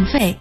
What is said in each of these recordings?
浪费。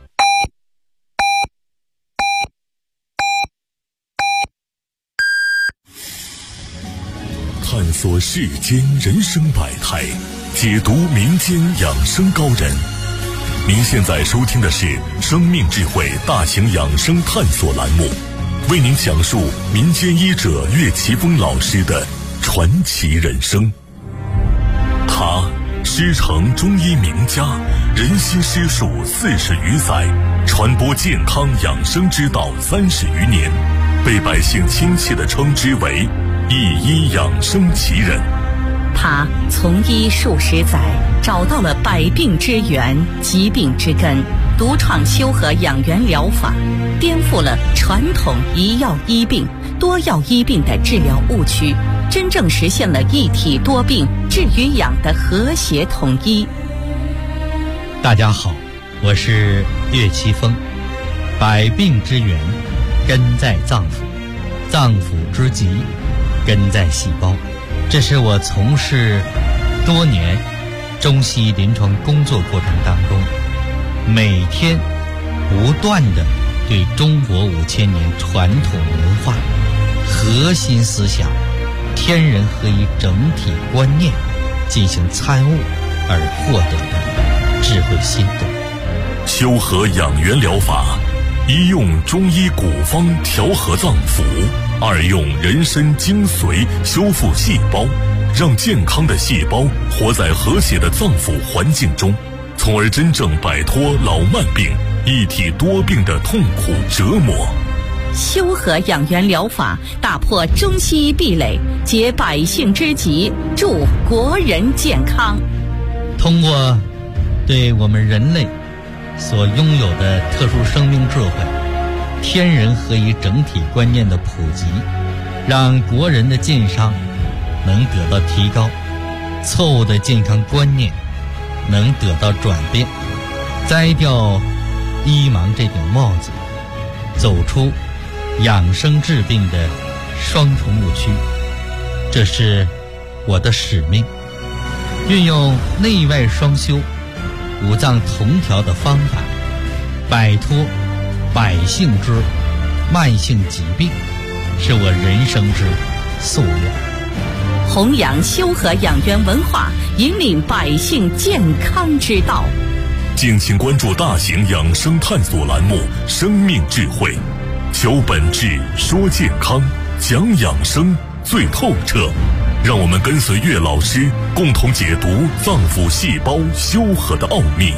探索世间人生百态，解读民间养生高人。您现在收听的是生命智慧大型养生探索栏目，为您讲述民间医者岳奇峰老师的传奇人生。他师承中医名家，人心师术40余载，传播健康养生之道30余年，被百姓亲切地称之为一医养生奇人。 他从医数十载，找到了百病之源、疾病之根，独创修和养元疗法，颠覆了传统一药医病、多药医病的治疗误区，真正实现了一体多病、治与养的和谐统一。 大家好，我是岳奇峰。百病之源根在脏腑，脏腑之疾根在细胞。这是我从事多年中西医临床工作过程当中，每天不断地对中国5000年传统文化核心思想天人合一整体观念进行参悟而获得的智慧心得。 修和养元疗法，一用中医古方调和脏腑，二用人参精髓修复细胞，让健康的细胞活在和谐的脏腑环境中，从而真正摆脱老慢病、一体多病的痛苦折磨。 修和养元疗法打破中西医壁垒，解百姓之急，助国人健康。 通过对我们人类所拥有的特殊生命智慧、天人合一整体观念的普及，让国人的健康能得到提高，错误的健康观念能得到转变，摘掉医盲这顶帽子，走出养生治病的双重误区。这是我的使命，运用内外双修、五脏同调的方法，摆脱百姓之慢性疾病，是我人生之夙愿。 弘扬修和养元文化，引领百姓健康之道。 敬请关注大型养生探索栏目《生命智慧》，求本质，说健康，讲养生最透彻。让我们跟随岳老师，共同解读脏腑细胞修和的奥秘。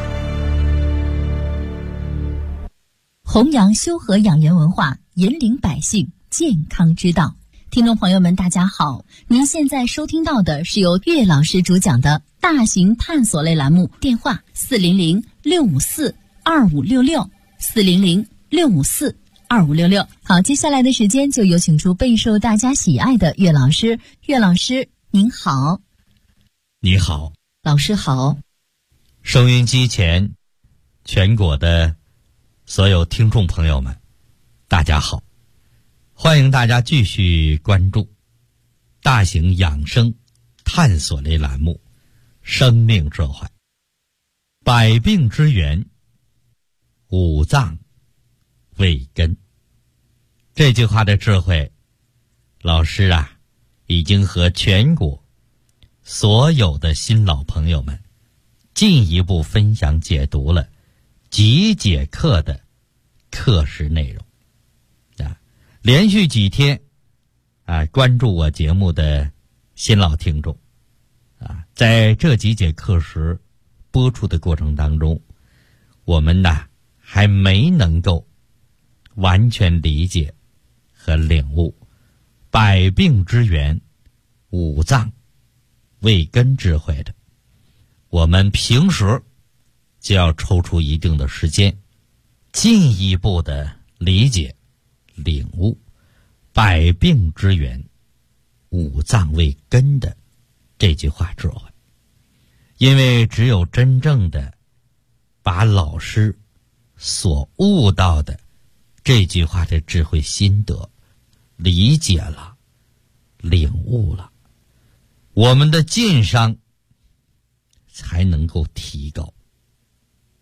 弘扬修和养元文化，引领百姓健康之道。听众朋友们大家好，您现在收听到的是由岳老师主讲的大型探索类栏目，电话400-654-2566 400-654-2566。好，接下来的时间就有请出备受大家喜爱的岳老师。岳老师您好。 你好。 老师好。 收音机前全国的所有听众朋友们大家好，欢迎大家继续关注大型养生探索类栏目《生命智慧》。百病之源，五脏为根。这句话的智慧，老师已经和全国所有的新老朋友们进一步分享解读了几节课的课时内容。连续几天关注我节目的新老听众在这几节课时播出的过程当中，我们还没能够完全理解和领悟百病之源、五脏为根智慧的，我们平时就要抽出一定的时间，进一步的理解领悟百病之源、五脏为根的这句话智慧。因为只有真正的把老师所悟到的这句话的智慧心得理解了、领悟了，我们的健商才能够提高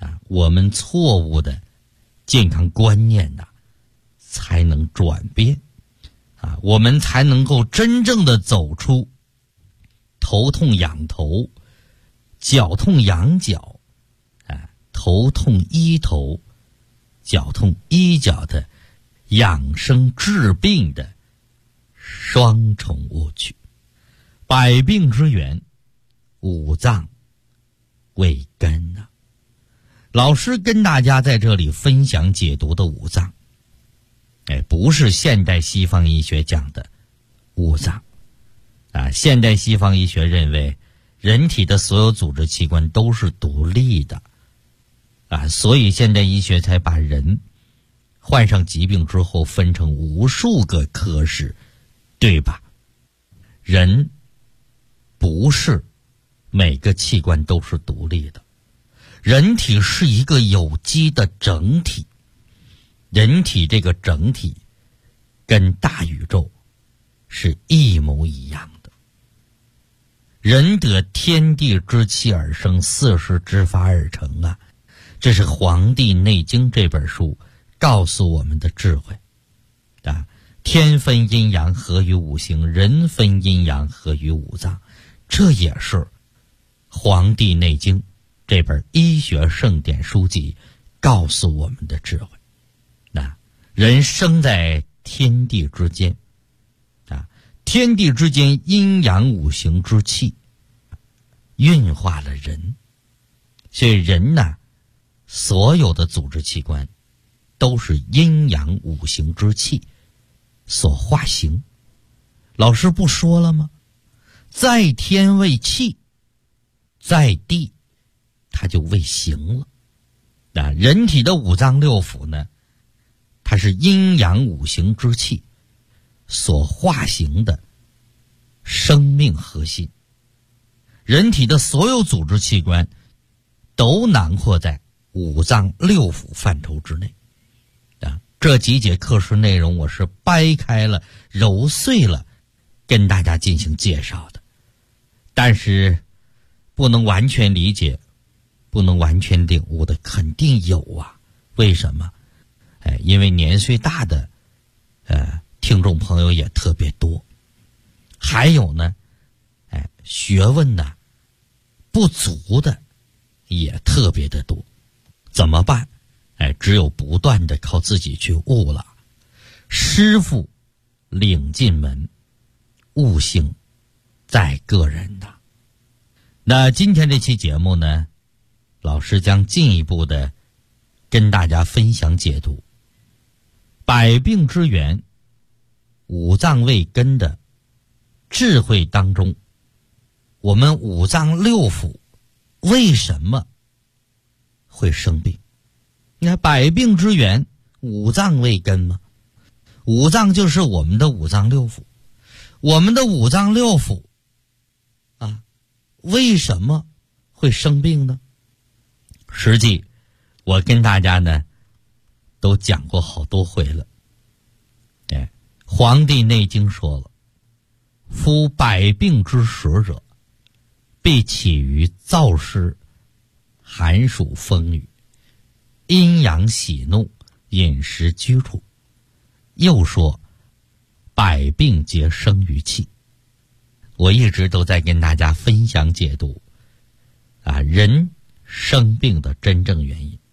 我们错误的健康观念才能转变我们才能够真正的走出头痛仰头、脚痛仰脚头痛医头、脚痛医脚的养生治病的双重误区。百病之源，五脏为根老师跟大家在这里分享解读的五脏，不是现代西方医学讲的五脏现代西方医学认为人体的所有组织器官都是独立的所以现代医学才把人患上疾病之后分成无数个科室，对吧？人不是每个器官都是独立的，人体是一个有机的整体，人体这个整体跟大宇宙是一模一样的。人得天地之气而生，四时之发而成这是《黄帝内经》这本书告诉我们的智慧天分阴阳合于五行，人分阴阳合于五脏，这也是《黄帝内经》这本医学圣典书籍告诉我们的智慧人生在天地之间天地之间阴阳五行之气运化了人，所以人所有的组织器官都是阴阳五行之气所化形。老师不说了吗？在天为气，在地它就为形了人体的五脏六腑呢，它是阴阳五行之气所化形的生命核心。人体的所有组织器官都囊括在五脏六腑范畴之内这几节课时内容我是掰开了揉碎了跟大家进行介绍的，但是不能完全理解，不能完全领悟的肯定有为什么？因为年岁大的听众朋友也特别多，还有呢学问不足的也特别的多，怎么办？只有不断的靠自己去悟了。师傅领进门，悟性在个人那今天这期节目呢，老师将进一步的跟大家分享解读百病之源，五脏为根的智慧当中，我们五脏六腑为什么会生病？你看百病之源，五脏为根吗？五脏就是我们的五脏六腑，我们的五脏六腑为什么会生病呢？实际我跟大家呢都讲过好多回了。黄帝内经说了，夫百病之始者，必起于燥湿、寒暑风雨、阴阳喜怒、饮食居处。又说百病皆生于气。我一直都在跟大家分享解读人生病的真正原因。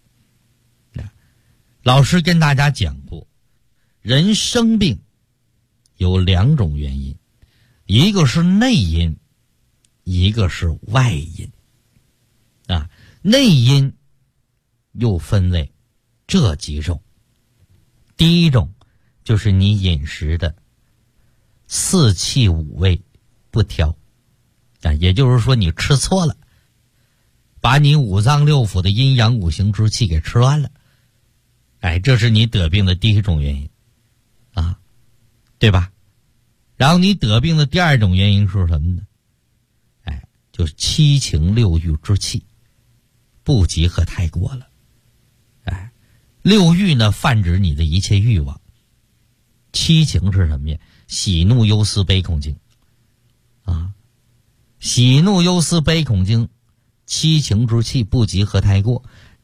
老师跟大家讲过，人生病有两种原因，一个是内因，一个是外因内因又分为这几种。第一种就是你饮食的四气五味不调也就是说你吃错了，把你五脏六腑的阴阳五行之气给吃完了，这是你得病的第一种原因对吧？然后你得病的第二种原因是什么呢？就是七情六欲之气不集合太过了。六欲呢泛指你的一切欲望，七情是什么呀？喜怒忧思悲恐惊喜怒忧思悲恐惊，七情之气不集合太过，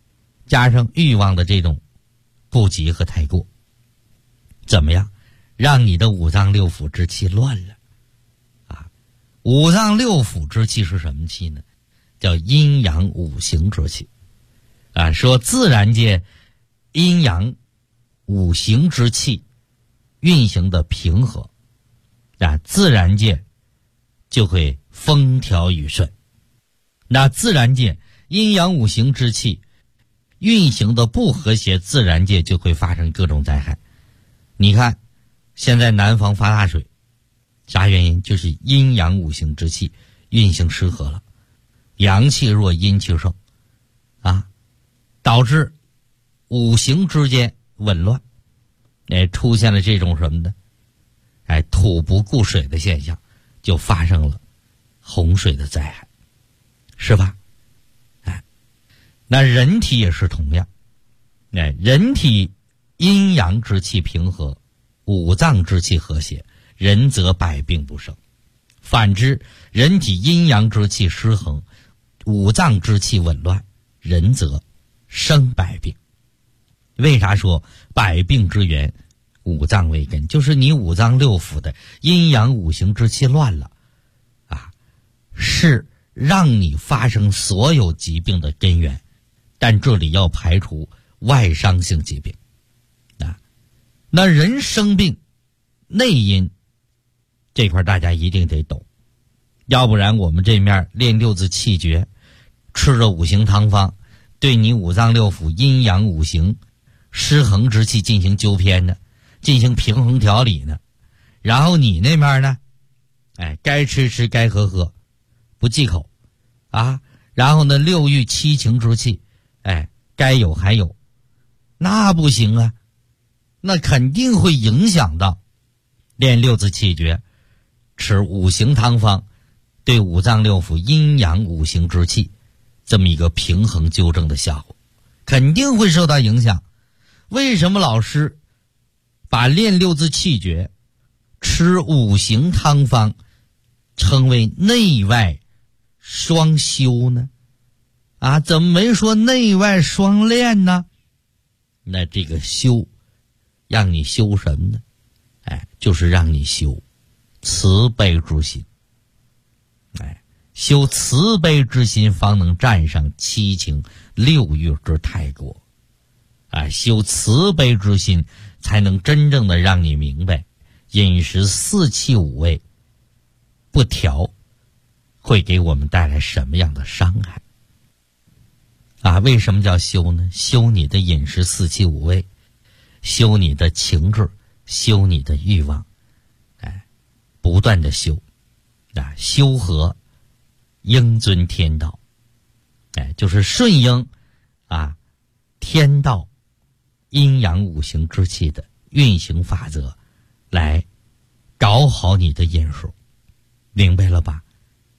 加上欲望的这种不及和太过，怎么样让你的五脏六腑之气乱了啊？五脏六腑之气是什么气呢？叫阴阳五行之气啊。说自然界阴阳五行之气运行的平和啊，自然界就会风调雨顺。那自然界阴阳五行之气运行的不和谐，自然界就会发生各种灾害。你看现在南方发大水，啥原因？就是阴阳五行之气运行失和了，阳气弱阴气盛啊，导致五行之间紊乱，出现了这种什么呢？土不顾水的现象，就发生了洪水的灾害，是吧？那人体也是同样，人体阴阳之气平和，五脏之气和谐，人则百病不生。反之，人体阴阳之气失衡，五脏之气紊乱，人则生百病。为啥说百病之源五脏为根？就是你五脏六腑的阴阳五行之气乱了啊，是让你发生所有疾病的根源。但这里要排除外伤性疾病啊。那人生病内因这块大家一定得懂，要不然我们这面练六字气诀，吃着五行汤方，对你五脏六腑阴阳五行失衡之气进行纠偏呢，进行平衡调理呢，然后你那面呢该吃吃该喝喝不忌口啊，然后呢六欲七情之气该有还有，那不行啊，那肯定会影响到练六字气诀，吃五行汤方，对五脏六腑阴阳五行之气这么一个平衡纠正的效果，肯定会受到影响。为什么老师把练六字气诀吃五行汤方称为内外双修呢？啊，怎么没说内外双练呢？那这个修让你修什么呢？就是让你修慈悲之心。修慈悲之心，方能战胜七情六欲之太过。修慈悲之心，才能真正的让你明白饮食四气五味不调会给我们带来什么样的伤害。为什么叫修呢？修你的饮食四气五味，修你的情志，修你的欲望，不断的修，修和应遵天道，就是顺应天道阴阳五行之气的运行法则，来搞好你的饮食，明白了吧？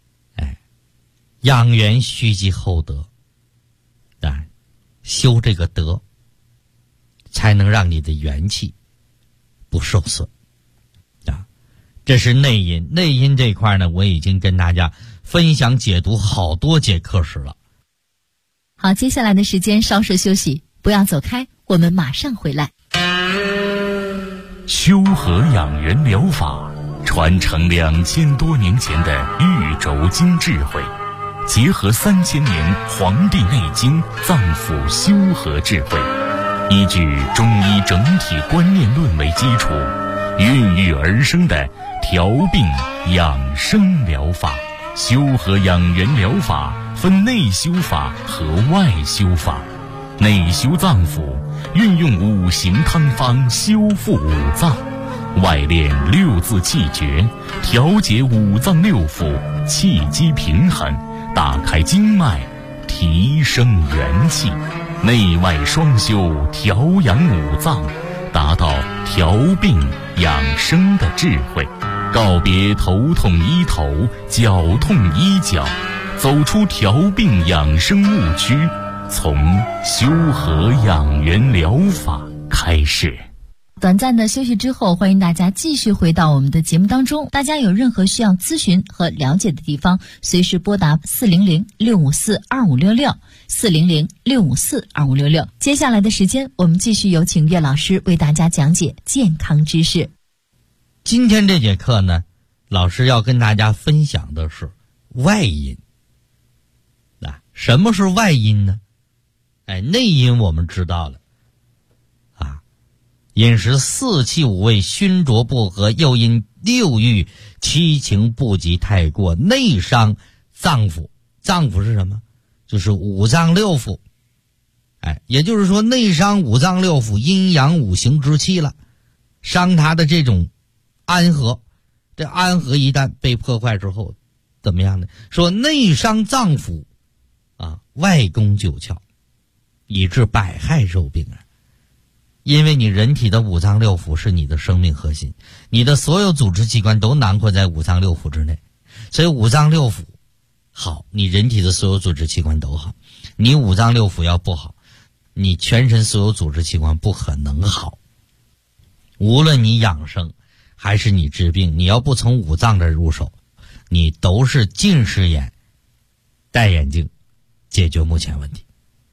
养元须积厚德。修这个德，才能让你的元气不受损这是内因。内因这块呢，我已经跟大家分享解读好多节课时了。 好，接下来的时间稍事休息，不要走开，我们马上回来。 修和养元疗法传承2000多年前的玉轴经智慧，结合3000年《黄帝内经》脏腑修和智慧，依据中医整体观念论为基础，孕育而生的调病养生疗法。修和养元疗法分内修法和外修法。内修脏腑，运用五行汤方修复五脏；外练六字气诀，调节五脏六腑，气机平衡，打开经脉，提升元气。内外双修，调养五脏，达到调病养生的智慧。告别头痛医头，脚痛医脚，走出调病养生误区，从修和养元疗法开始。 短暂的休息之后，欢迎大家继续回到我们的节目当中。大家有任何需要咨询和了解的地方，随时拨打400-654-2566，400-654-2566。接下来的时间，我们继续有请岳老师为大家讲解健康知识。 今天这节课呢，老师要跟大家分享的是外因。什么是外因呢？内因我们知道了饮食四气五味熏灼不和，又因六欲七情不及太过，内伤脏腑。脏腑是什么？就是五脏六腑。也就是说内伤五脏六腑阴阳五行之气了，伤它的这种安和。这安和一旦被破坏之后怎么样呢？说内伤脏腑外攻九窍，以致百害受病啊。因为你人体的五脏六腑是你的生命核心，你的所有组织器官都囊括在五脏六腑之内，所以五脏六腑好，你人体的所有组织器官都好。你五脏六腑要不好，你全身所有组织器官不可能好。无论你养生还是你治病，你要不从五脏这入手，你都是近视眼戴眼镜解决目前问题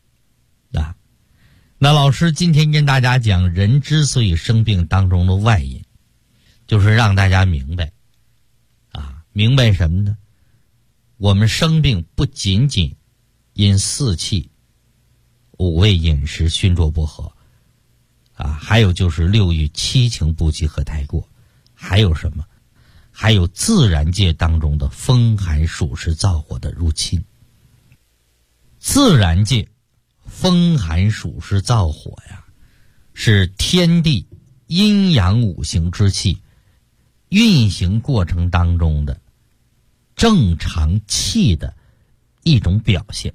那老师今天跟大家讲人之所以生病当中的外因，就是让大家明白明白什么呢？我们生病不仅仅因四气五味饮食熏灼不和还有就是六欲七情不及和太过，还有什么？还有自然界当中的风寒暑湿燥火的入侵。自然界风寒暑湿燥火是天地阴阳五行之气运行过程当中的正常气的一种表现。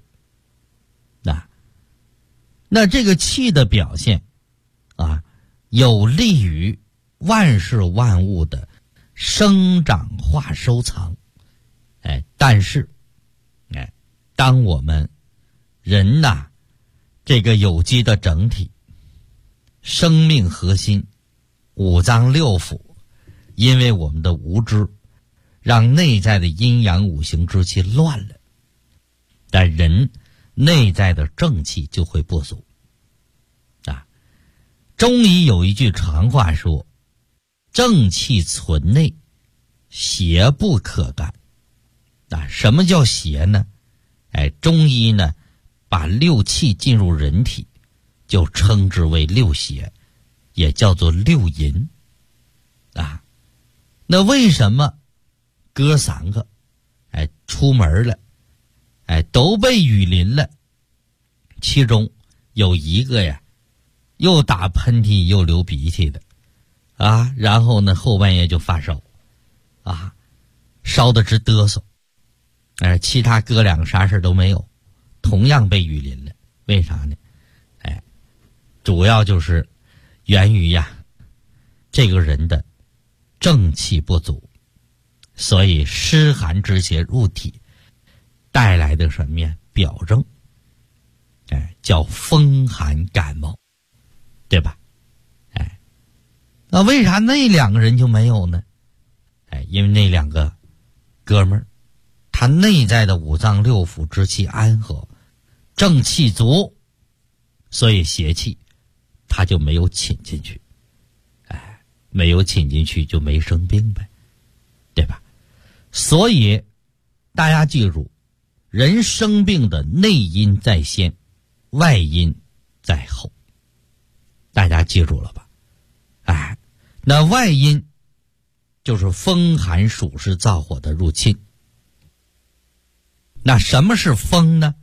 那这个气的表现有利于万事万物的生长化收藏。但是当我们人这个有机的整体生命核心五脏六腑，因为我们的无知让内在的阴阳五行之气乱了，但人内在的正气就会不足中医有一句常话说，正气存内，邪不可干。什么叫邪呢？中医呢把六气进入人体就称之为六邪，也叫做六淫那为什么哥三个出门了都被雨淋了，其中有一个又打喷嚏又流鼻涕的然后呢后半夜就发烧烧得直嘚瑟其他哥两个啥事都没有，同样被雨淋了。为啥呢？主要就是源于这个人的正气不足，所以湿寒之邪入体带来的什么表征叫风寒感冒，对吧？那为啥那两个人就没有呢？因为那两个哥们儿他内在的五脏六腑之气安和，正气足，所以邪气他就没有侵进去，没有侵进去就没生病呗，对吧？所以大家记住，人生病的内因在先，外因在后，大家记住了吧？那外因就是风寒暑湿燥火的入侵。那什么是风呢？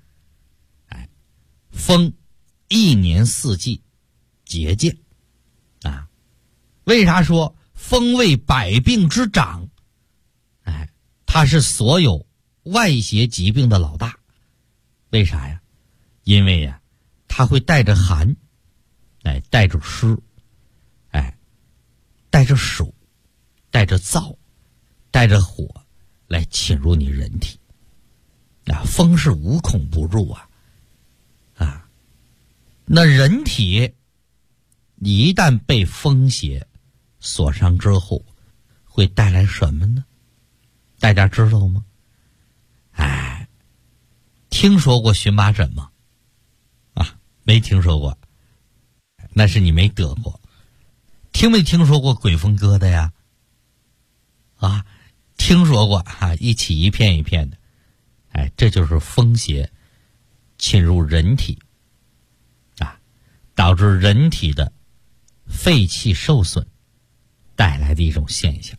风一年四季节见为啥说风为百病之长？它是所有外邪疾病的老大。为啥呀？因为它会带着寒，带着湿，带着暑，带着燥，带着火来侵入你人体。风是无孔不入那人体一旦被风邪所伤之后，会带来什么呢？大家知道吗？听说过荨麻疹吗？没听说过，那是你没得过。听没听说过鬼风疙瘩呀？听说过一起一片一片的。这就是风邪侵入人体导致人体的肺气受损带来的一种现象。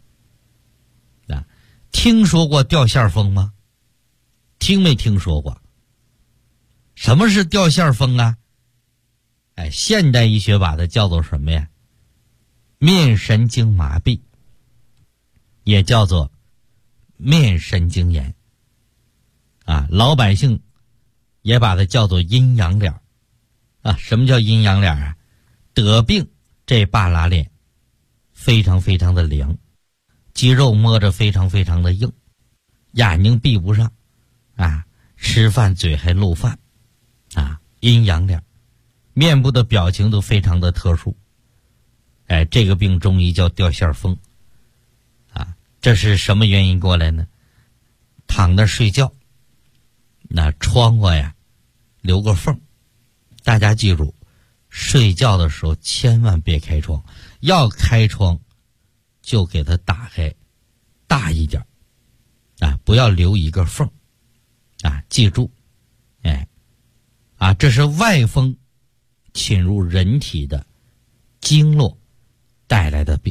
听说过掉线风吗？听没听说过？什么是掉线风啊？现代医学把它叫做什么呀？面神经麻痹，也叫做面神经炎老百姓也把它叫做阴阳脸什么叫阴阳脸啊？得病这半拉脸非常非常的凉，肌肉摸着非常非常的硬，眼睛闭不上吃饭嘴还漏饭阴阳脸，面部的表情都非常的特殊。这个病中医叫掉线风这是什么原因过来呢？躺着睡觉，那窗户呀留个缝，大家记住，睡觉的时候千万别开窗，要开窗就给它打开大一点不要留一个缝记住这是外风侵入人体的经络带来的病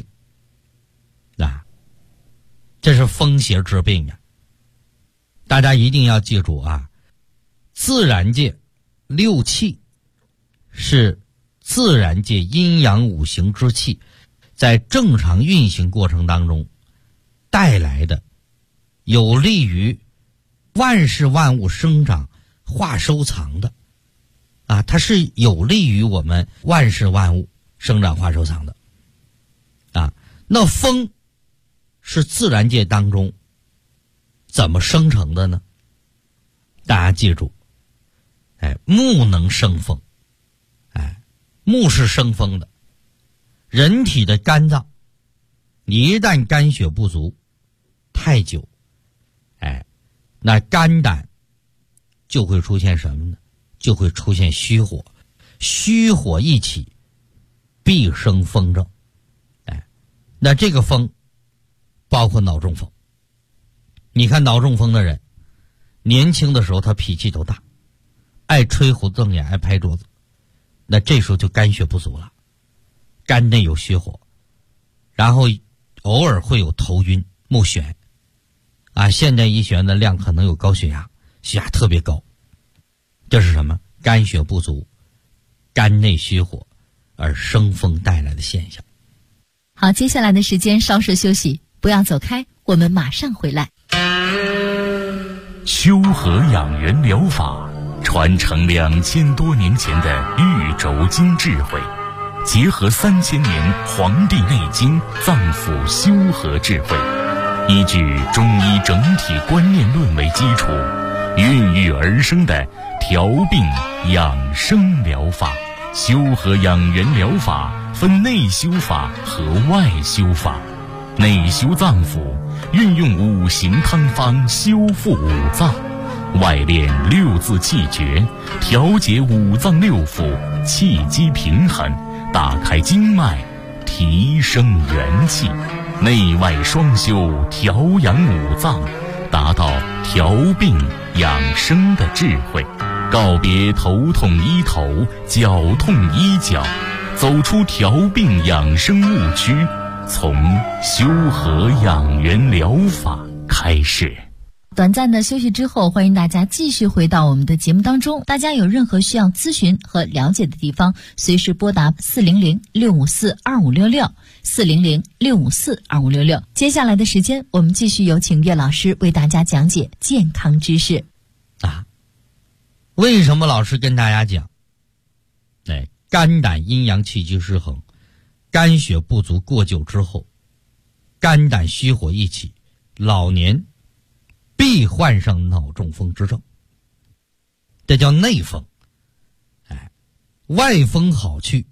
这是风邪之病大家一定要记住自然界六气是自然界阴阳五行之气在正常运行过程当中带来的，有利于万事万物生长化收藏的它是有利于我们万事万物生长化收藏的那风是自然界当中怎么生成的呢？大家记住木能生风木是生风的。人体的肝脏你一旦肝血不足太久那肝胆就会出现什么呢？就会出现虚火，虚火一起必生风症那这个风包括脑中风。你看脑中风的人年轻的时候他脾气都大，爱吹胡子瞪眼，爱拍桌子，那这时候就肝血不足了，肝内有虚火，然后偶尔会有头晕目眩现代医学的量可能有高血压，血压特别高，这是什么？肝血不足，肝内虚火而生风带来的现象。 好，接下来的时间稍事休息，不要走开，我们马上回来。 修和养元疗法传承2000多年前的玉轴经智慧，结合3000年《黄帝内经》脏腑修和智慧，依据中医整体观念论为基础，孕育而生的调病养生疗法。修和养元疗法分内修法和外修法。内修脏腑，运用五行汤方修复五脏；外练六字气诀，调节五脏六腑，气机平衡，打开经脉，提升元气。内外双修，调养五脏，达到调病养生的智慧。告别头痛医头，脚痛医脚，走出调病养生误区，从修和养元疗法开始。 短暂的休息之后，欢迎大家继续回到我们的节目当中。大家有任何需要咨询和了解的地方，随时拨打400-654-2566 400-654-2566。接下来的时间，我们继续有请岳老师为大家讲解健康知识。 为什么老师跟大家讲肝胆阴阳气机失衡，肝血不足过久之后，肝胆虚火一起，老年必患上脑中风之症，这叫内风。外风好去，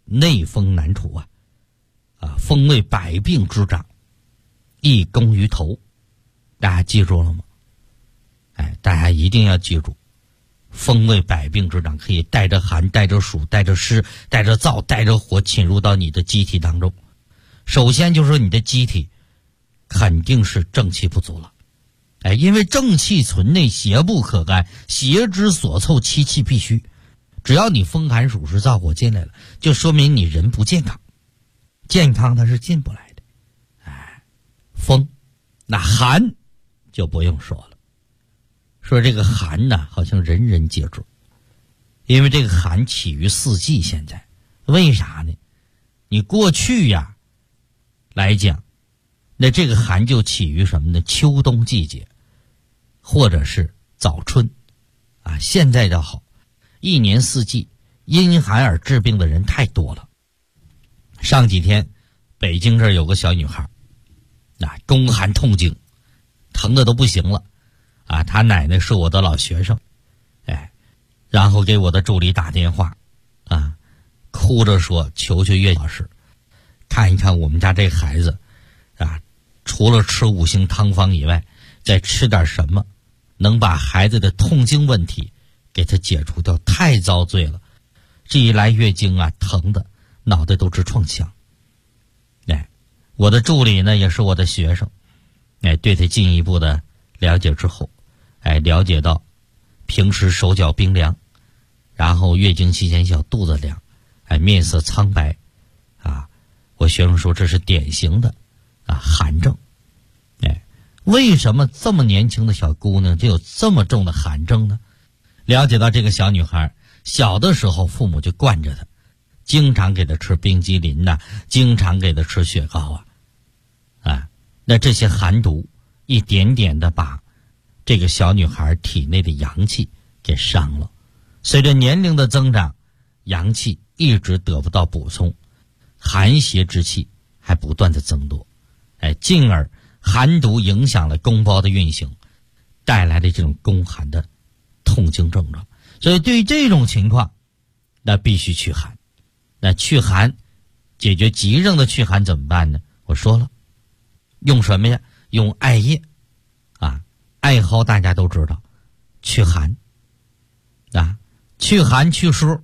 内风难除啊！风为百病之长，易攻于头。大家记住了吗？大家一定要记住，风为百病之长，可以带着寒、带着暑、带着湿、带着燥、带着火侵入到你的机体当中。首先就是你的机体肯定是正气不足了。因为正气存内，邪不可干，邪之所凑，其气必虚。只要你风寒暑湿燥火进来了，就说明你人不健康，健康它是进不来的。风，那寒就不用说了。说这个寒呢，好像人人皆知，因为这个寒起于四季。现在为啥呢？你过去呀来讲，那这个寒就起于什么呢？秋冬季节，或者是早春现在倒好，一年四季因寒而治病的人太多了。上几天北京这儿有个小女孩宫寒痛经，疼的都不行了她奶奶是我的老学生，然后给我的助理打电话哭着说求求岳老师看一看我们家这孩子除了吃5星汤方以外，再吃点什么能把孩子的痛经问题给他解除掉，太遭罪了。这一来月经疼的脑袋都直撞墙。我的助理呢也是我的学生，对他进一步的了解之后，了解到平时手脚冰凉，然后月经期间小肚子凉，面色苍白我学生说这是典型的寒症。为什么这么年轻的小姑娘就有这么重的寒症呢？了解到这个小女孩小的时候父母就惯着她，经常给她吃冰激凌经常给她吃雪糕那这些寒毒一点点的把这个小女孩体内的阳气给伤了。随着年龄的增长，阳气一直得不到补充，寒邪之气还不断的增多，进而寒毒影响了宫包的运行，带来的这种宫寒的痛经症状。所以对于这种情况，那必须祛寒。那祛寒，解决急症的祛寒怎么办呢？我说了，用什么呀？用艾叶艾蒿大家都知道，祛寒祛寒祛湿。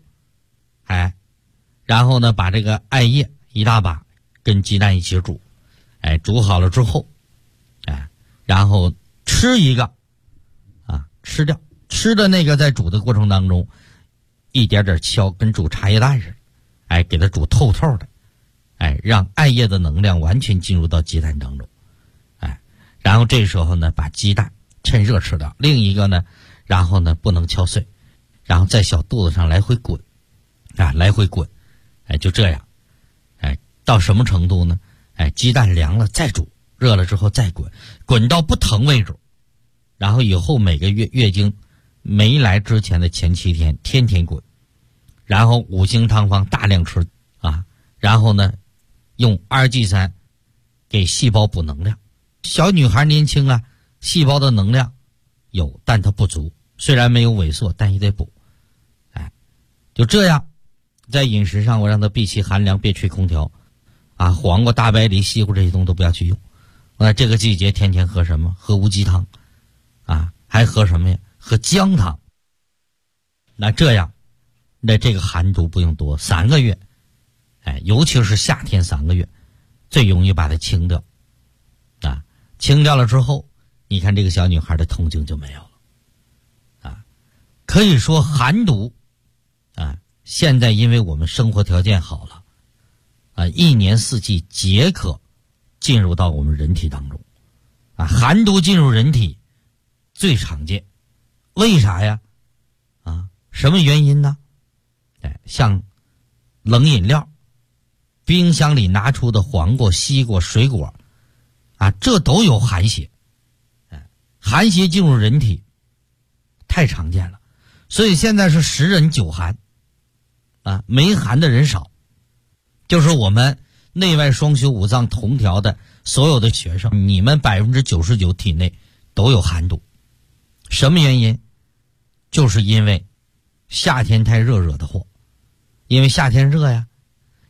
然后呢把这个艾叶一大把跟鸡蛋一起煮，煮好了之后然后吃一个吃掉，吃的那个在煮的过程当中一点点敲，跟煮茶叶蛋似的，给它煮透透的，让艾叶的能量完全进入到鸡蛋当中，然后这时候呢把鸡蛋趁热吃掉，另一个呢然后呢不能敲碎，然后在小肚子上来回滚来回滚，就这样到什么程度呢？鸡蛋凉了再煮，热了之后再滚，滚到不疼为止。然后以后每个月经没来之前的前7天天天滚，然后5星汤方大量吃然后呢用2G3给细胞补能量。小女孩年轻细胞的能量有，但它不足，虽然没有萎缩，但也得补。就这样，在饮食上我让她避其寒凉，别吹空调黄瓜、大白梨、西瓜这些东西都不要去用。这个季节天天喝什么？喝乌鸡汤还喝什么呀？喝姜汤。那这样，那这个寒毒不用多，3个月尤其是夏天3个月最容易把它清掉清掉了之后，你看这个小女孩的痛经就没有了可以说寒毒现在因为我们生活条件好了一年四季皆可进入到我们人体当中寒毒进入人体最常见。为啥呀？什么原因呢？像冷饮料、冰箱里拿出的黄瓜、西瓜、水果这都有寒邪。寒邪进入人体太常见了，所以现在是10人9寒没寒的人少。就是我们内外双修5脏同调的所有的学生，你们99%体内都有寒毒。什么原因？就是因为夏天太热惹的祸。因为夏天热呀，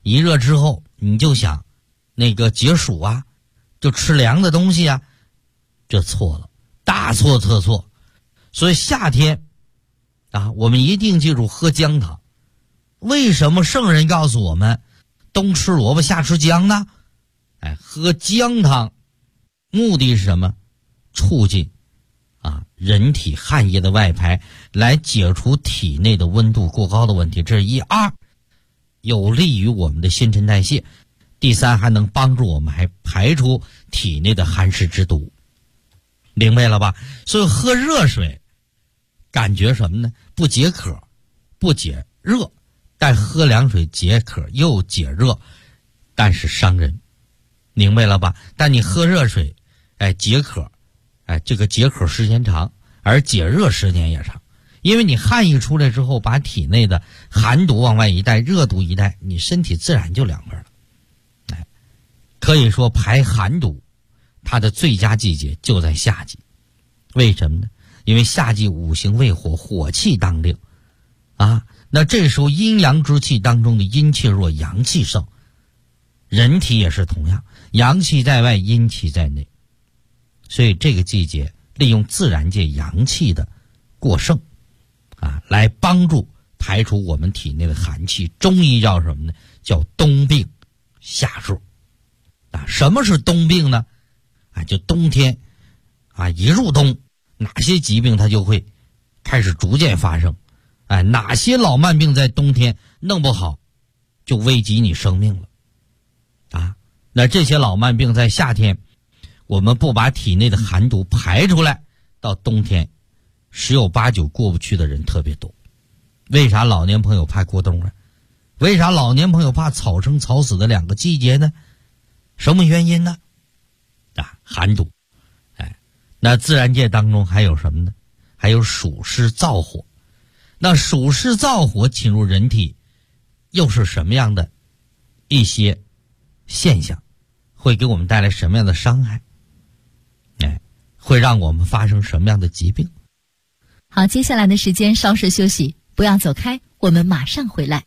一热之后你就想那个解暑啊，就吃凉的东西啊，这错了，大错特错。所以夏天啊，我们一定记住喝姜汤。为什么圣人告诉我们冬吃萝卜夏吃姜呢？喝姜汤目的是什么？促进人体汗液的外排，来解除体内的温度过高的问题，这是一。二，有利于我们的新陈代谢。第三，还能帮助我们还排出体内的寒湿之毒。明白了吧？所以喝热水感觉什么呢？不解渴不解热，但喝凉水解渴又解热，但是伤人。明白了吧？但你喝热水解渴，这个解渴时间长，而解热时间也长。因为你汗一出来之后，把体内的寒毒往外一带，热毒一带，你身体自然就凉快了。可以说排寒毒它的最佳季节就在夏季。为什么呢？因为夏季五行为火，火气当令那这时候阴阳之气当中的阴气弱，阳气盛。人体也是同样，阳气在外，阴气在内。所以这个季节利用自然界阳气的过剩来帮助排除我们体内的寒气。中医叫什么呢？叫冬病夏热。什么是冬病呢？就冬天一入冬，哪些疾病它就会开始逐渐发生。哪些老慢病在冬天弄不好就危及你生命了那这些老慢病在夏天我们不把体内的寒毒排出来，到冬天十有八九过不去的人特别多。为啥老年朋友怕过冬啊？为啥老年朋友怕草生草死的两个季节呢？什么原因呢？寒毒。那自然界当中还有什么呢？还有暑湿燥火。那暑湿燥火侵入人体，又是什么样的一些现象？会给我们带来什么样的伤害？会让我们发生什么样的疾病？ 好，接下来的时间稍事休息，不要走开，我们马上回来。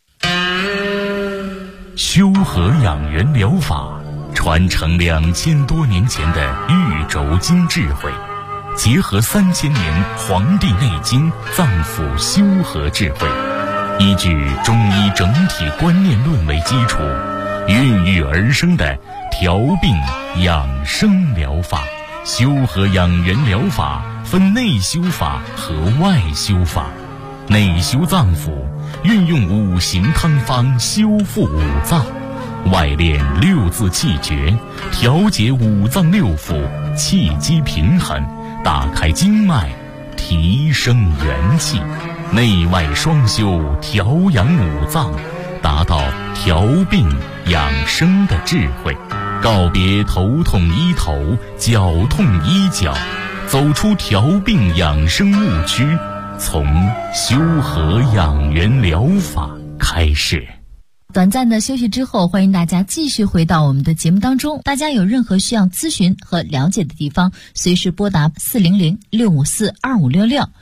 修和养元疗法传承2000多年前的玉轴经智慧，结合3000年《黄帝内经》脏腑修和智慧，依据中医整体观念论为基础，孕育而生的调病养生疗法。修和养元疗法分内修法和外修法。内修脏腑，运用五行汤方修复五脏；外练六字气诀，调节五脏六腑，气机平衡，打开经脉，提升元气。内外双修，调养五脏，达到调病养生的智慧。告别头痛医头，脚痛医脚，走出调病养生误区，从修和养元疗法开始。 短暂的休息之后，欢迎大家继续回到我们的节目当中。大家有任何需要咨询和了解的地方，随时拨打400-654-2566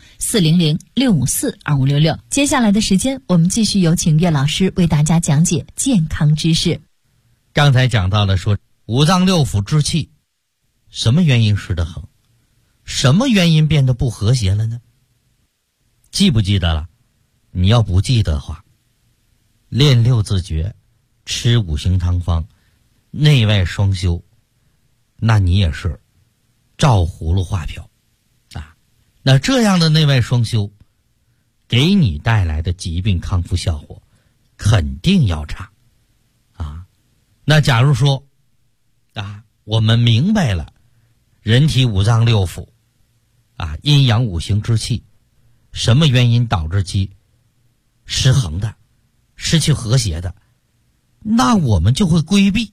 400-654-2566。接下来的时间，我们继续有请岳老师为大家讲解健康知识。 刚才讲到了说五脏六腑之气什么原因失得衡，什么原因变得不和谐了呢？记不记得了？你要不记得的话，练六字诀，吃五行汤方，内外双修，那你也是照葫芦画瓢那这样的内外双修给你带来的疾病康复效果肯定要差那假如说我们明白了人体五脏六腑阴阳五行之气什么原因导致其失衡的，失去和谐的，那我们就会规避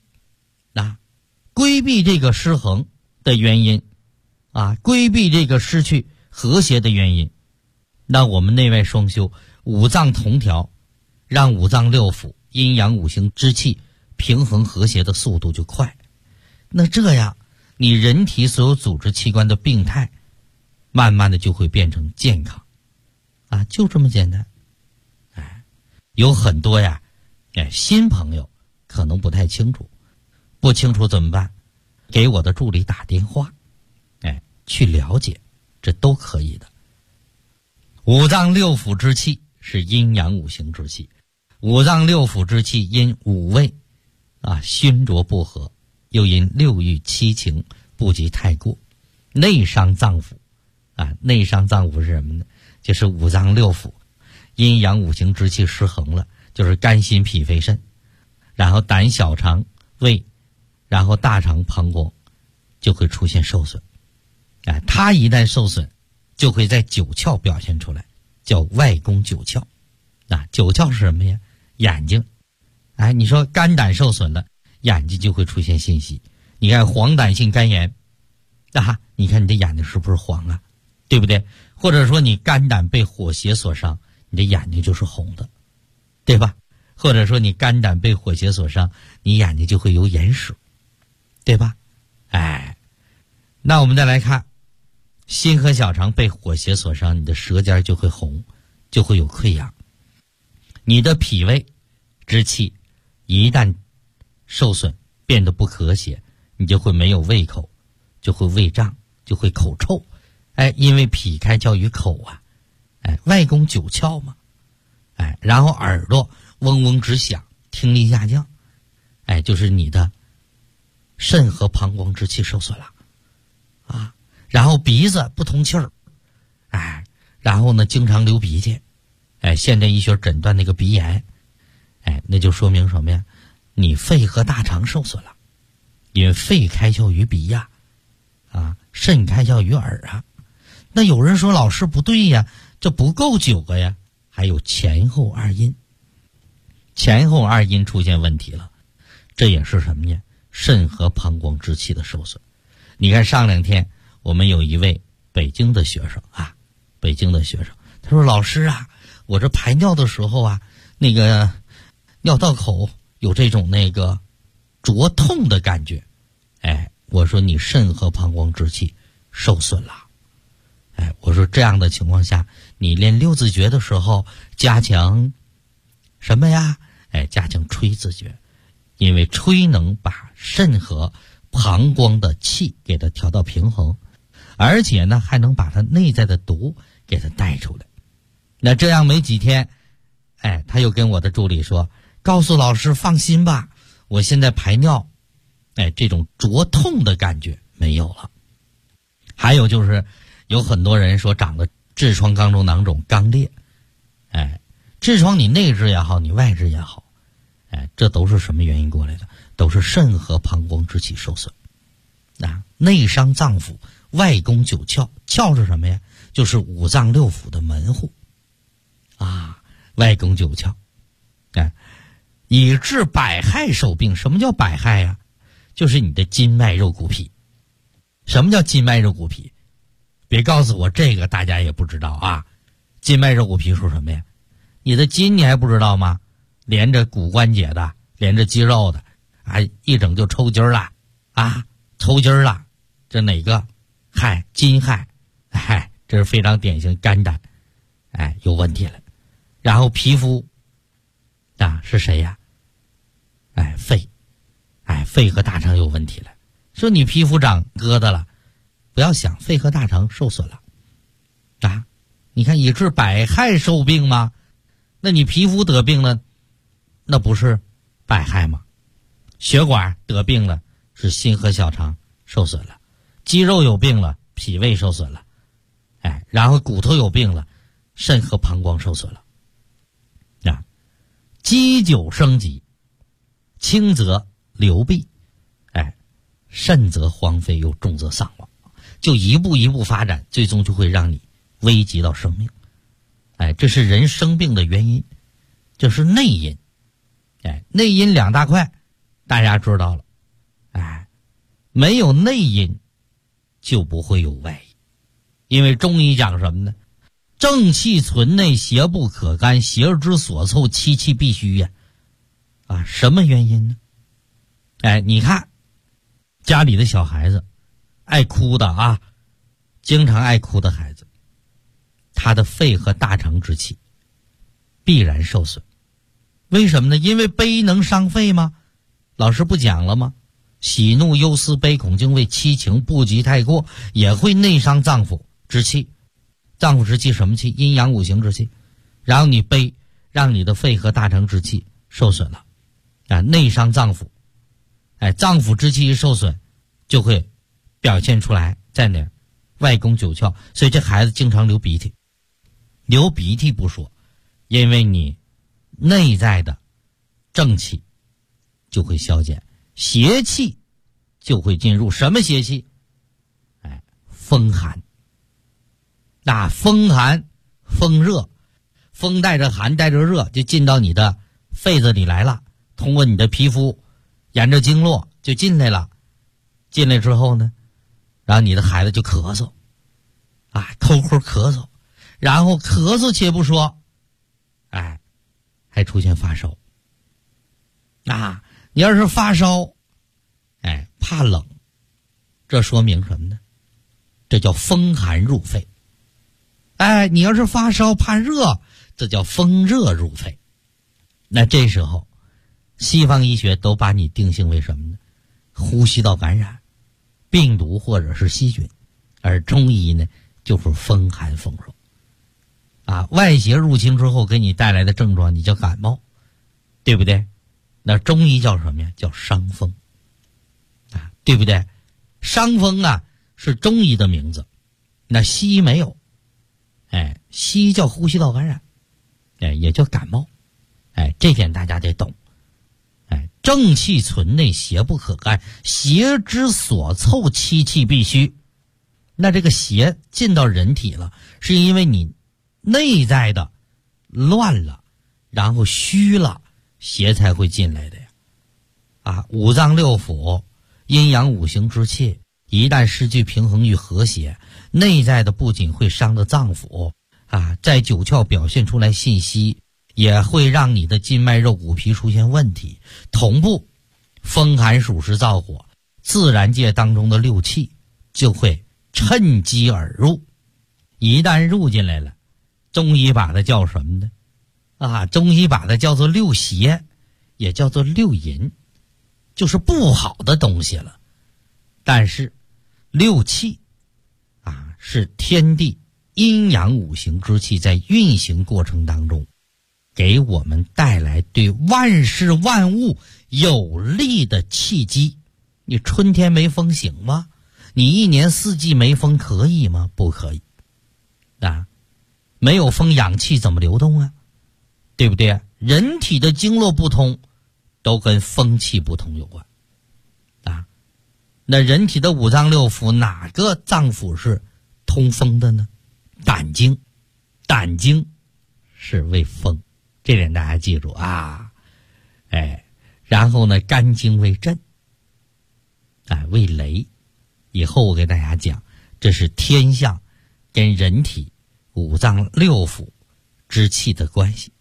这个失衡的原因规避这个失去和谐的原因。那我们内外双修，五脏同调，让五脏六腑阴阳五行之气平衡和谐的速度就快。那这样你人体所有组织器官的病态慢慢的就会变成健康就这么简单。有很多新朋友可能不太清楚，不清楚怎么办？给我的助理打电话，去了解，这都可以的。五脏六腑之气是阴阳五行之气，五脏六腑之气因五味熏浊不和，又因六欲七情不及太过，内伤脏腑内伤脏腑是什么呢？就是五脏六腑阴阳五行之气失衡了，就是肝心脾肺肾，然后胆小肠胃，然后大肠膀胱就会出现受损。它一旦受损，就会在九窍表现出来，叫外攻九窍。九窍是什么呀？眼睛。你说肝胆受损了，眼睛就会出现信息。你看黄疸性肝炎你看你的眼睛是不是黄啊？对不对？或者说你肝胆被火邪所伤，你的眼睛就是红的，对吧？或者说你肝胆被火邪所伤，你眼睛就会有眼屎，对吧？那我们再来看心和小肠被火邪所伤，你的舌尖就会红，就会有溃疡。你的脾胃之气一旦受损，变得不和谐，你就会没有胃口，就会胃胀，就会口臭。因为脾开窍于口外攻九窍嘛。然后耳朵嗡嗡直响，听力下降。就是你的肾和膀胱之气受损了然后鼻子不通气儿，然后呢经常流鼻涕，现代医学诊断那个鼻炎，那就说明什么呀？你肺和大肠受损了，因为肺开窍于鼻肾开窍于耳那有人说老师不对呀，这不够9个呀，还有前后二阴，前后二阴出现问题了，这也是什么呢？肾和膀胱之气的受损。你看上2天我们有一位北京的学生北京的学生，他说老师我这排尿的时候那个尿道口有这种那个灼痛的感觉。我说你肾和膀胱之气受损了。我说这样的情况下，你练六字诀的时候加强什么呀？加强吹字诀，因为吹能把肾和膀胱的气给它调到平衡，而且呢还能把它内在的毒给它带出来。那这样没几天，他又跟我的助理说，告诉老师放心吧，我现在排尿，这种灼痛的感觉没有了。还有就是有很多人说长了痔疮、肛周囊肿、肛裂，痔疮你内痔也好，你外痔也好，这都是什么原因过来的？都是肾和膀胱之气受损。内伤脏腑，外攻九窍，窍是什么呀？就是五脏六腑的门户外攻九窍，以致百害受病。什么叫百害呀？就是你的筋脉肉骨皮。什么叫筋脉肉骨皮？别告诉我这个大家也不知道筋脉肉骨皮是什么呀？你的筋你还不知道吗？连着骨关节的，连着肌肉的一整就抽筋了抽筋了，这哪个筋害？这是非常典型肝胆有问题了。然后皮肤是谁呀？肺肺和大肠有问题了。说你皮肤长疙瘩了，不要想，肺和大肠受损了你看以致百害受病吗？那你皮肤得病了，那不是百害吗？血管得病了，是心和小肠受损了；肌肉有病了，脾胃受损了；然后骨头有病了，肾和膀胱受损了。积久生疾，轻则流弊，甚则荒废，又重则丧亡，就一步一步发展，最终就会让你危及到生命。这是人生病的原因，这是内因。内因2大块，大家知道了。没有内因就不会有外因，因为中医讲什么呢？正气存内，邪不可干，邪之所凑，其气必虚呀。什么原因呢？你看家里的小孩子爱哭的经常爱哭的孩子，他的肺和大肠之气必然受损。为什么呢？因为悲能伤肺吗？ 老师不讲了吗？喜怒忧思悲恐惊畏七情不及太过，也会内伤脏腑之气。脏腑之气什么气？阴阳五行之气。然后你悲，让你的肺和大肠之气受损了，内伤脏腑。脏腑之气一受损，就会表现出来在哪儿？外宫九窍。所以这孩子经常流鼻涕，流鼻涕不说，因为你内在的正气就会消减，邪气就会进入。什么邪气？风寒。那风寒风热，风带着寒带着热就进到你的肺子里来了，通过你的皮肤沿着经络就进来了。进来之后呢，然后你的孩子就咳嗽偷哭咳嗽，然后咳嗽且不说，还出现发烧。你要是发烧怕冷，这说明什么呢？这叫风寒入肺。你要是发烧怕热，这叫风热入肺。那这时候西方医学都把你定性为什么呢？呼吸道感染，病毒或者是细菌。而中医呢，就是风寒风热。外邪入侵之后给你带来的症状，你叫感冒，对不对？那中医叫什么呀？叫伤风。对不对？伤风是中医的名字，那西医没有。西医叫呼吸道感染，也叫感冒。这点大家得懂。正气存内，邪不可干，邪之所凑，七气必虚。那这个邪进到人体了，是因为你内在的乱了，然后虚了，邪才会进来的呀。五脏六腑阴阳五行之气一旦失去平衡与和谐，内在的不仅会伤了脏腑在九窍表现出来信息，也会让你的筋脉肉骨皮出现问题。同步风寒暑湿燥火，自然界当中的六气就会趁机而入。一旦入进来了，中医把它叫什么呢？中医把它叫做六邪，也叫做六淫，就是不好的东西了。但是六气是天地阴阳五行之气在运行过程当中给我们带来对万事万物有利的契机。你春天没风行吗？你一年四季没风可以吗？不可以。没有风氧气怎么流动对不对？人体的经络不通都跟风气不通有关。那人体的五脏六腑哪个脏腑是通风的呢？胆经。胆经是为风，这点大家记住然后呢，肝经为震，为雷。以后我给大家讲，这是天象跟人体五脏六腑之气的关系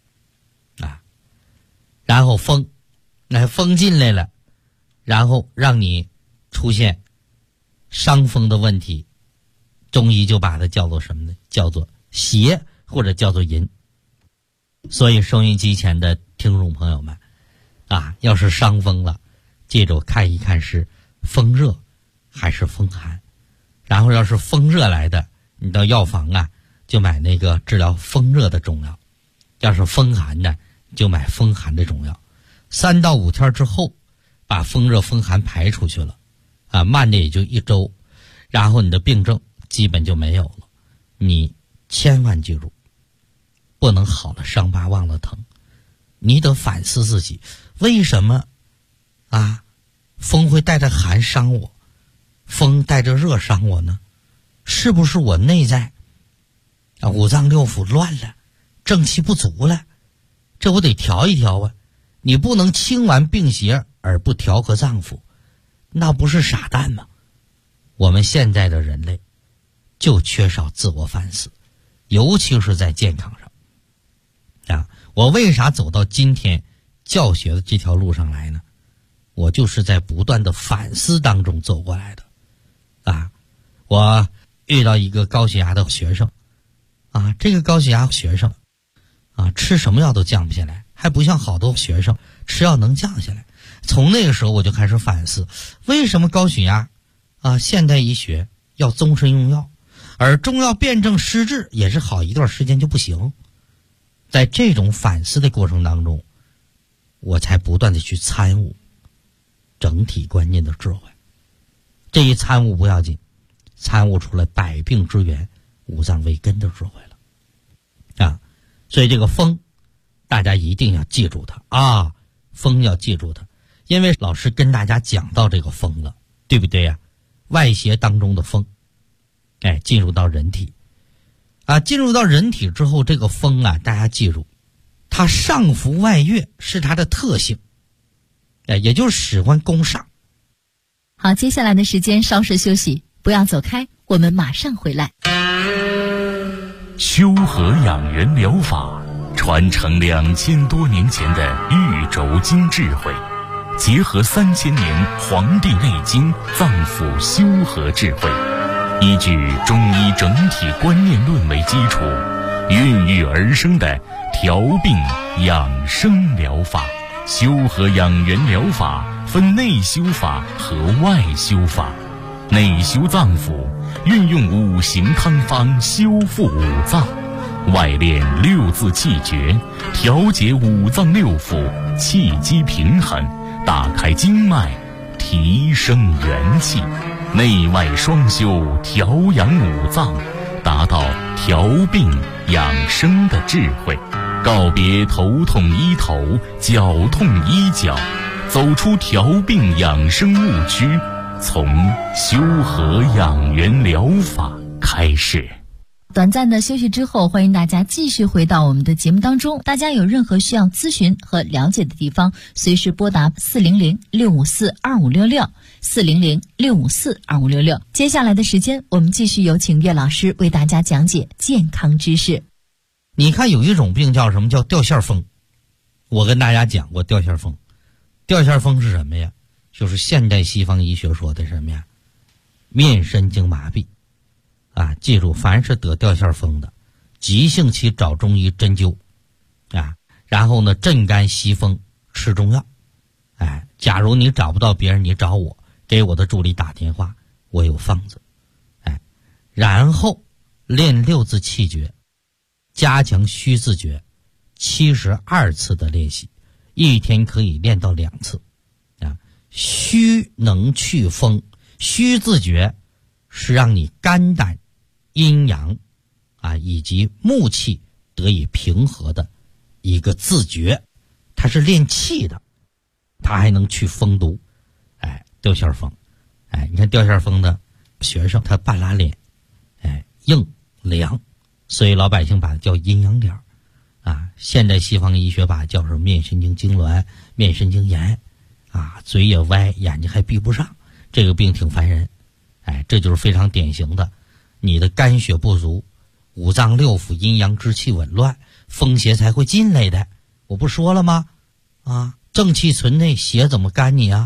然后风，风进来了，然后让你出现伤风的问题，中医就把它叫做什么呢？叫做邪，或者叫做淫。所以收音机前的听众朋友们要是伤风了，记住看一看是风热还是风寒。然后要是风热来的，你到药房就买那个治疗风热的中药。要是风寒的，就买风寒的中药。3到5天之后把风热风寒排出去了慢的也就1周，然后你的病症基本就没有了。你千万记住，不能好了伤疤忘了疼。你得反思自己，为什么风会带着寒伤我，风带着热伤我呢？是不是我内在五脏六腑乱了，正气不足了？这我得调一调你不能清完病邪而不调和脏腑，那不是傻蛋吗？我们现在的人类就缺少自我反思，尤其是在健康上我为啥走到今天教学的这条路上来呢？我就是在不断的反思当中走过来的我遇到一个高血压的学生这个高血压学生吃什么药都降不下来，还不像好多学生吃药能降下来。从那个时候我就开始反思，为什么高血压现代医学要终身用药，而中药辨证施治也是好一段时间就不行。在这种反思的过程当中，我才不断的去参悟整体观念的智慧。这一参悟不要紧，参悟出了百病之源、五脏为根的智慧了所以这个风大家一定要记住它风要记住它，因为老师跟大家讲到这个风了，对不对呀？外邪当中的风进入到人体进入到人体之后，这个风大家记住，它上浮外越是它的特性也就是喜欢攻上。 好，接下来的时间稍事休息，不要走开，我们马上回来。 修和养元疗法传承2000多年前的玉轴经智慧，结合3000年《黄帝内经》脏腑修和智慧，依据中医整体观念论为基础，孕育而生的调病养生疗法。修和养元疗法分内修法和外修法。内修脏腑，运用五行汤方修复五脏；外练六字气诀，调节五脏六腑，气机平衡，打开经脉，提升元气。内外双修，调养五脏，达到调病养生的智慧。告别头痛医头，脚痛医脚，走出调病养生误区，从修和养元疗法开始。 短暂的休息之后，欢迎大家继续回到我们的节目当中。大家有任何需要咨询和了解的地方，随时拨打400-654-2566 400-654-2566。接下来的时间，我们继续有请岳老师为大家讲解健康知识。 你看有一种病叫什么？叫掉线风。我跟大家讲过掉线风。掉线风是什么呀？就是现代西方医学说的什么呀？面神经麻痹记住，凡是得掉线风的，急性期找中医针灸然后呢镇肝息风，吃中药假如你找不到别人，你找我，给我的助理打电话，我有方子然后练六字气诀，加强虚字诀，72次的练习，一天可以练到2次虚能去风。虚字诀是让你肝胆阴阳以及木气得以平和的一个字诀，它是练气的，它还能去风毒掉线风你看掉线风的学生，他半拉脸硬凉，所以老百姓把它叫阴阳脸现代西方医学把它叫什么面神经痉挛、面神经炎嘴也歪，眼睛还闭不上，这个病挺烦人这就是非常典型的你的肝血不足，五脏六腑阴阳之气紊乱，风邪才会进来的。我不说了吗正气存内，邪怎么干你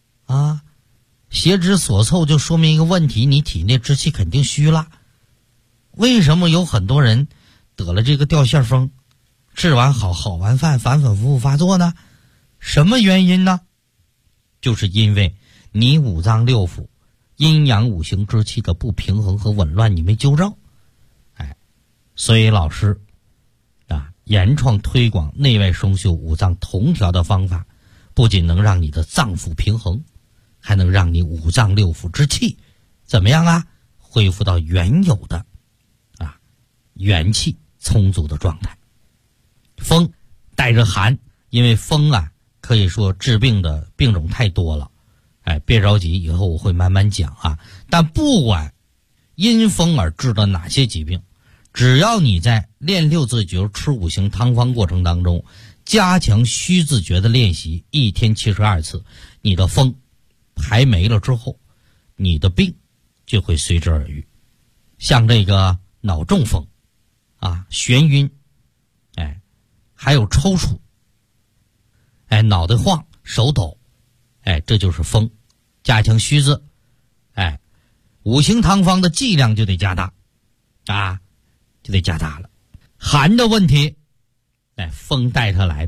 邪之所凑，就说明一个问题，你体内之气肯定虚了。为什么有很多人得了这个掉线风，治完好完饭反反复复发作呢？什么原因呢？就是因为你五脏六腑阴阳五行之气的不平衡和紊乱，你没纠正所以老师原创推广内外双修五脏同调的方法，不仅能让你的脏腑平衡，还能让你五脏六腑之气怎么样恢复到原有的元气充足的状态。风带着寒，因为风可以说治病的病种太多了别着急，以后我会慢慢讲但不管因风而治的哪些疾病，只要你在练六字诀、吃五行汤方过程当中加强虚字诀的练习，一天72次，你的风排没了之后，你的病就会随之而愈。像这个脑中风眩晕还有抽搐脑袋晃手抖这就是风。加强虚字五行汤方的剂量就得加大就得加大了。寒的问题风带它来的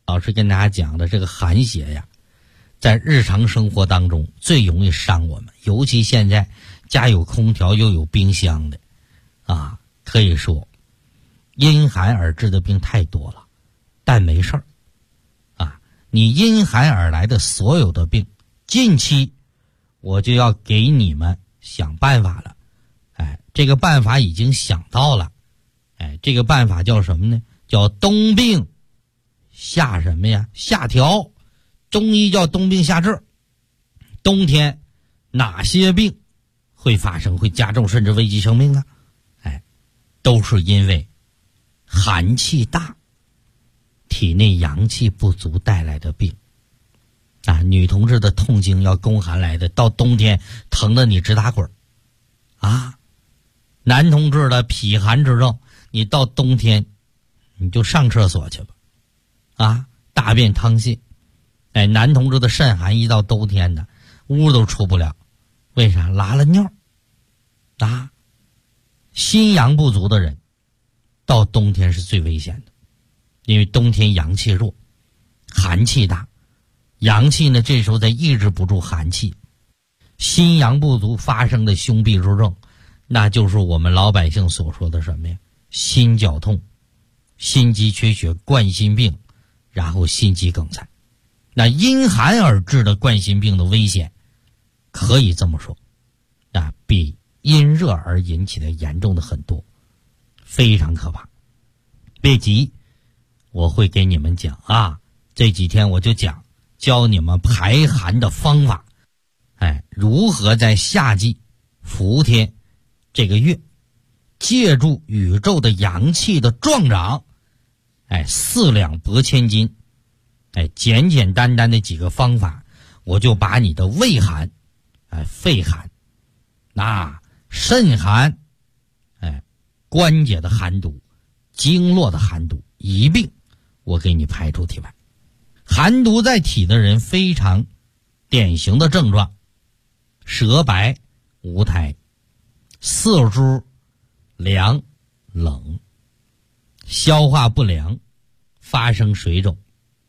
老师跟大家讲的这个寒邪呀，在日常生活当中最容易伤我们，尤其现在家有空调又有冰箱的啊，可以说因寒而致的病太多了。但没事儿啊，你因寒而来的所有的病，近期我就要给你们想办法了。这个办法已经想到了。这个办法叫什么呢？叫冬病夏什么呀？夏调。中医叫冬病夏治。冬天哪些病会发生，会加重甚至危及生命啊？都是因为寒气大，体内阳气不足带来的病啊。女同志的痛经要宫寒来的，到冬天疼得你直打滚啊。男同志的脾寒之症，你到冬天你就上厕所去吧啊，大便溏泻。男同志的肾寒，一到冬天的屋都出不了，为啥？拉了尿啊。心阳不足的人到冬天是最危险的，因为冬天阳气弱，寒气大，阳气呢这时候在抑制不住寒气，心阳不足发生的胸痹之症，那就是我们老百姓所说的什么呀？心绞痛、心肌缺血、冠心病，然后心肌梗塞。那因寒而致的冠心病的危险，可以这么说啊，比因热而引起的严重的很多，非常可怕。别急，我会给你们讲啊，这几天我就讲教你们排寒的方法。如何在夏季伏天这个月，借助宇宙的阳气的壮长，4两拨千斤，简简单单的几个方法，我就把你的胃寒、肺寒、肾寒、关节的寒毒、经络的寒毒一并我给你排出体外。寒毒在体的人非常典型的症状：舌白无苔，四肢凉冷，消化不良，发生水肿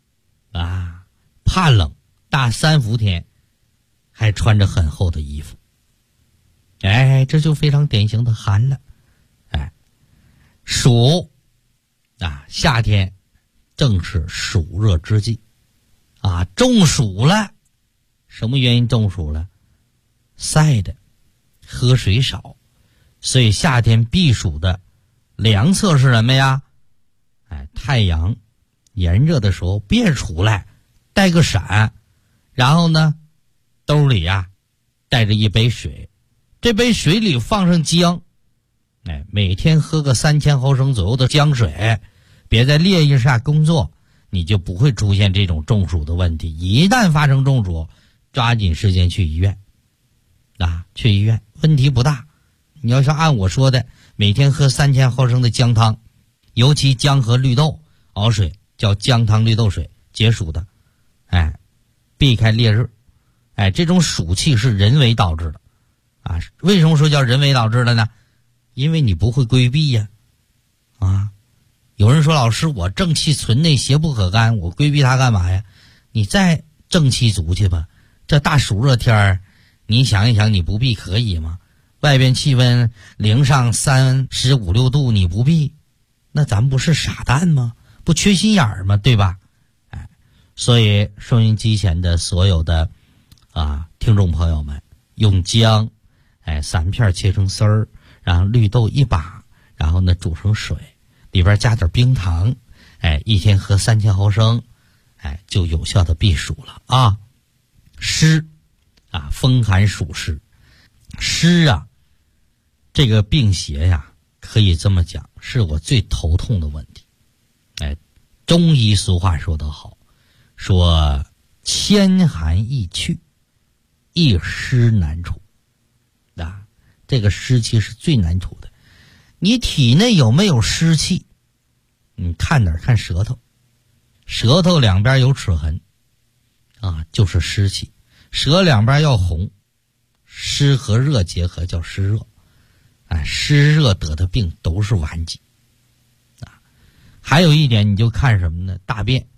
怕冷，大3伏天还穿着很厚的衣服，这就非常典型的寒了。暑夏天正是暑热之际中暑了。什么原因中暑了？晒的，喝水少。所以夏天避暑的良策是什么呀？太阳炎热的时候别出来，带个伞，然后呢兜里带着一杯水，这杯水里放上姜，每天喝个3000毫升左右的姜水，别在烈日下工作，你就不会出现这种中暑的问题。一旦发生中暑，抓紧时间去医院去医院，问题不大。你要是按我说的，每天喝3000毫升的姜汤，尤其姜和绿豆熬水，叫姜汤绿豆水，解暑的。避开烈日。这种暑气是人为导致的为什么说叫人为导致的呢？因为你不会规避呀。有人说，老师，我正气存内，邪不可干，我规避它干嘛呀？你再正气足去吧，这大暑热天儿，你想一想，你不避可以吗？外边气温零上35、6度，你不避，那咱不是傻蛋吗？不缺心眼儿吗？对吧？所以收音机前的所有的听众朋友们，用姜散片切成丝儿，然后绿豆1把，然后呢煮成水，里边加点冰糖，一天喝3000毫升，就有效的避暑了湿风寒暑湿，湿这个病邪可以这么讲，是我最头痛的问题。中医俗话说得好，说千寒易去，一湿难除这个湿气是最难除的。你体内有没有湿气？你看哪儿？看舌头，舌头两边有齿痕就是湿气。舌两边要红，湿和热结合叫湿热湿热得的病都是顽疾还有一点，你就看什么呢？大便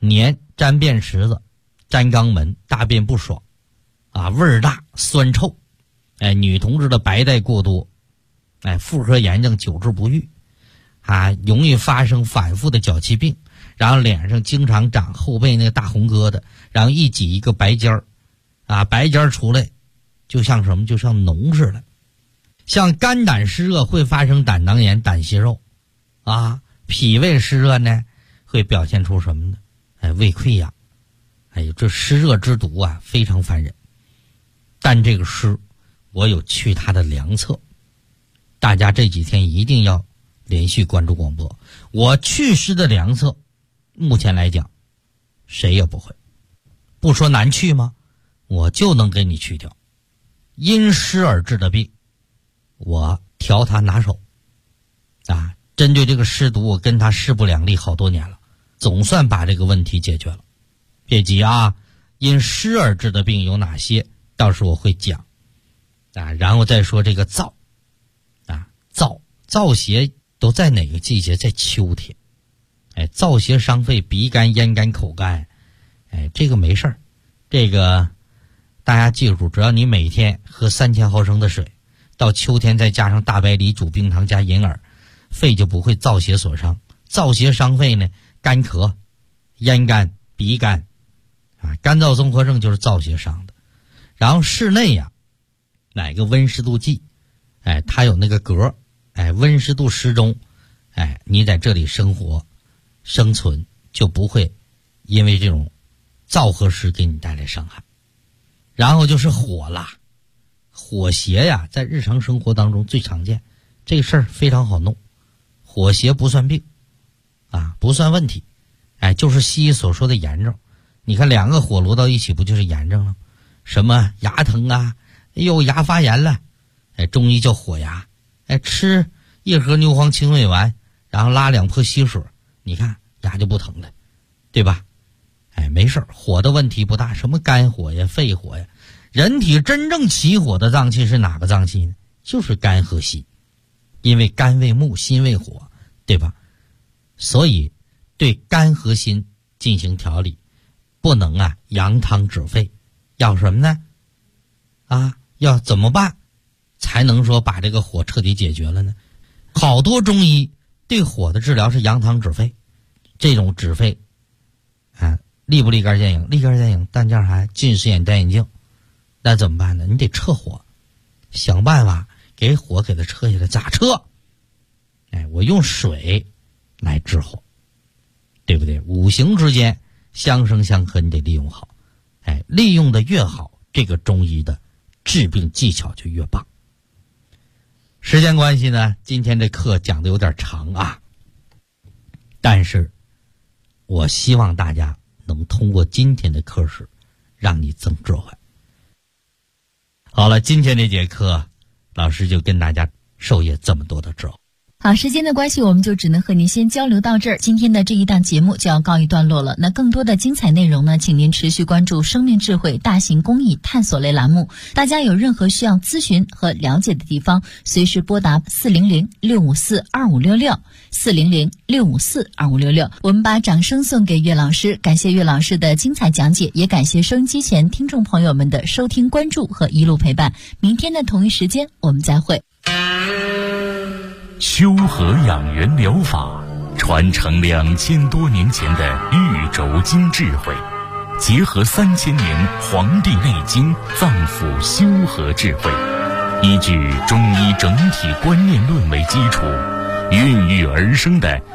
黏粘便池子，粘肛门，大便不爽啊，味儿大，酸臭。女同志的白带过多，妇科炎症久治不愈啊，容易发生反复的脚气病，然后脸上经常长后背那个大红疙瘩，然后一挤一个白尖儿啊，白尖儿出来就像什么，就像脓似的。像肝胆湿热会发生胆囊炎、胆息肉啊，脾胃湿热呢会表现出什么呢？胃溃疡。这湿热之毒啊非常烦人，但这个湿我有去它的良策，大家这几天一定要连续关注广播。我祛湿的良策目前来讲谁也不会，不说难去吗？我就能给你去掉。因湿而治的病我调它拿手啊，针对这个湿毒我跟他势不两立好多年了，总算把这个问题解决了。别急啊，因湿而治的病有哪些到时候我会讲啊，然后再说这个燥啊，燥邪都在哪个季节？在秋天。燥邪伤肺，鼻干、咽干、口干，这个没事儿，这个大家记住，只要你每天喝3000毫升的水，到秋天再加上大白梨煮冰糖加银耳，肺就不会燥邪所伤。燥邪伤肺呢，干咳、咽干、鼻干啊，干燥综合症就是燥邪伤的。然后室内呀，哪个温湿度计，它有那个格，温湿度适中，你在这里生活生存就不会因为这种燥和湿给你带来伤害。然后就是火啦，火邪呀，在日常生活当中最常见，这个事儿非常好弄。火邪不算病啊，不算问题，就是西医所说的炎症。你看2个火炉到一起不就是炎症了？什么牙疼啊，牙发炎了，中医叫火牙，吃1盒牛黄清胃丸，然后拉2泼稀水，你看牙就不疼了，对吧？没事，火的问题不大，什么肝火呀、肺火呀，人体真正起火的脏器是哪个脏器呢？就是肝和心，因为肝为木，心为火，对吧？所以对肝和心进行调理，不能扬汤止沸，要什么呢？要怎么办才能说把这个火彻底解决了呢？好多中医对火的治疗是扬汤止沸，这种止沸立不立竿见影？立竿见影，但叫啥？近视眼戴眼镜。那怎么办呢？你得撤火，想办法给火给它撤下来。咋撤？我用水来治火，对不对？五行之间相生相克，你得利用好。利用的越好，这个中医的治病技巧就越棒。时间关系呢，今天这课讲的有点长啊，但是我希望大家能通过今天的课时让你增智慧。好了，今天这节课老师就跟大家授业这么多的智慧。 好，时间的关系，我们就只能和您先交流到这儿。今天的这一档节目就要告一段落了。那更多的精彩内容呢，请您持续关注生命智慧大型公益探索类栏目。大家有任何需要咨询和了解的地方，随时拨打400-654-2566 400-654-2566。我们把掌声送给岳老师，感谢岳老师的精彩讲解，也感谢收音机前听众朋友们的收听关注和一路陪伴。明天的同一时间我们再会。 修和养元疗法传承2000多年前的玉轴经智慧，结合3000年《黄帝内经》脏腑修和智慧，依据中医整体观念论为基础，孕育而生的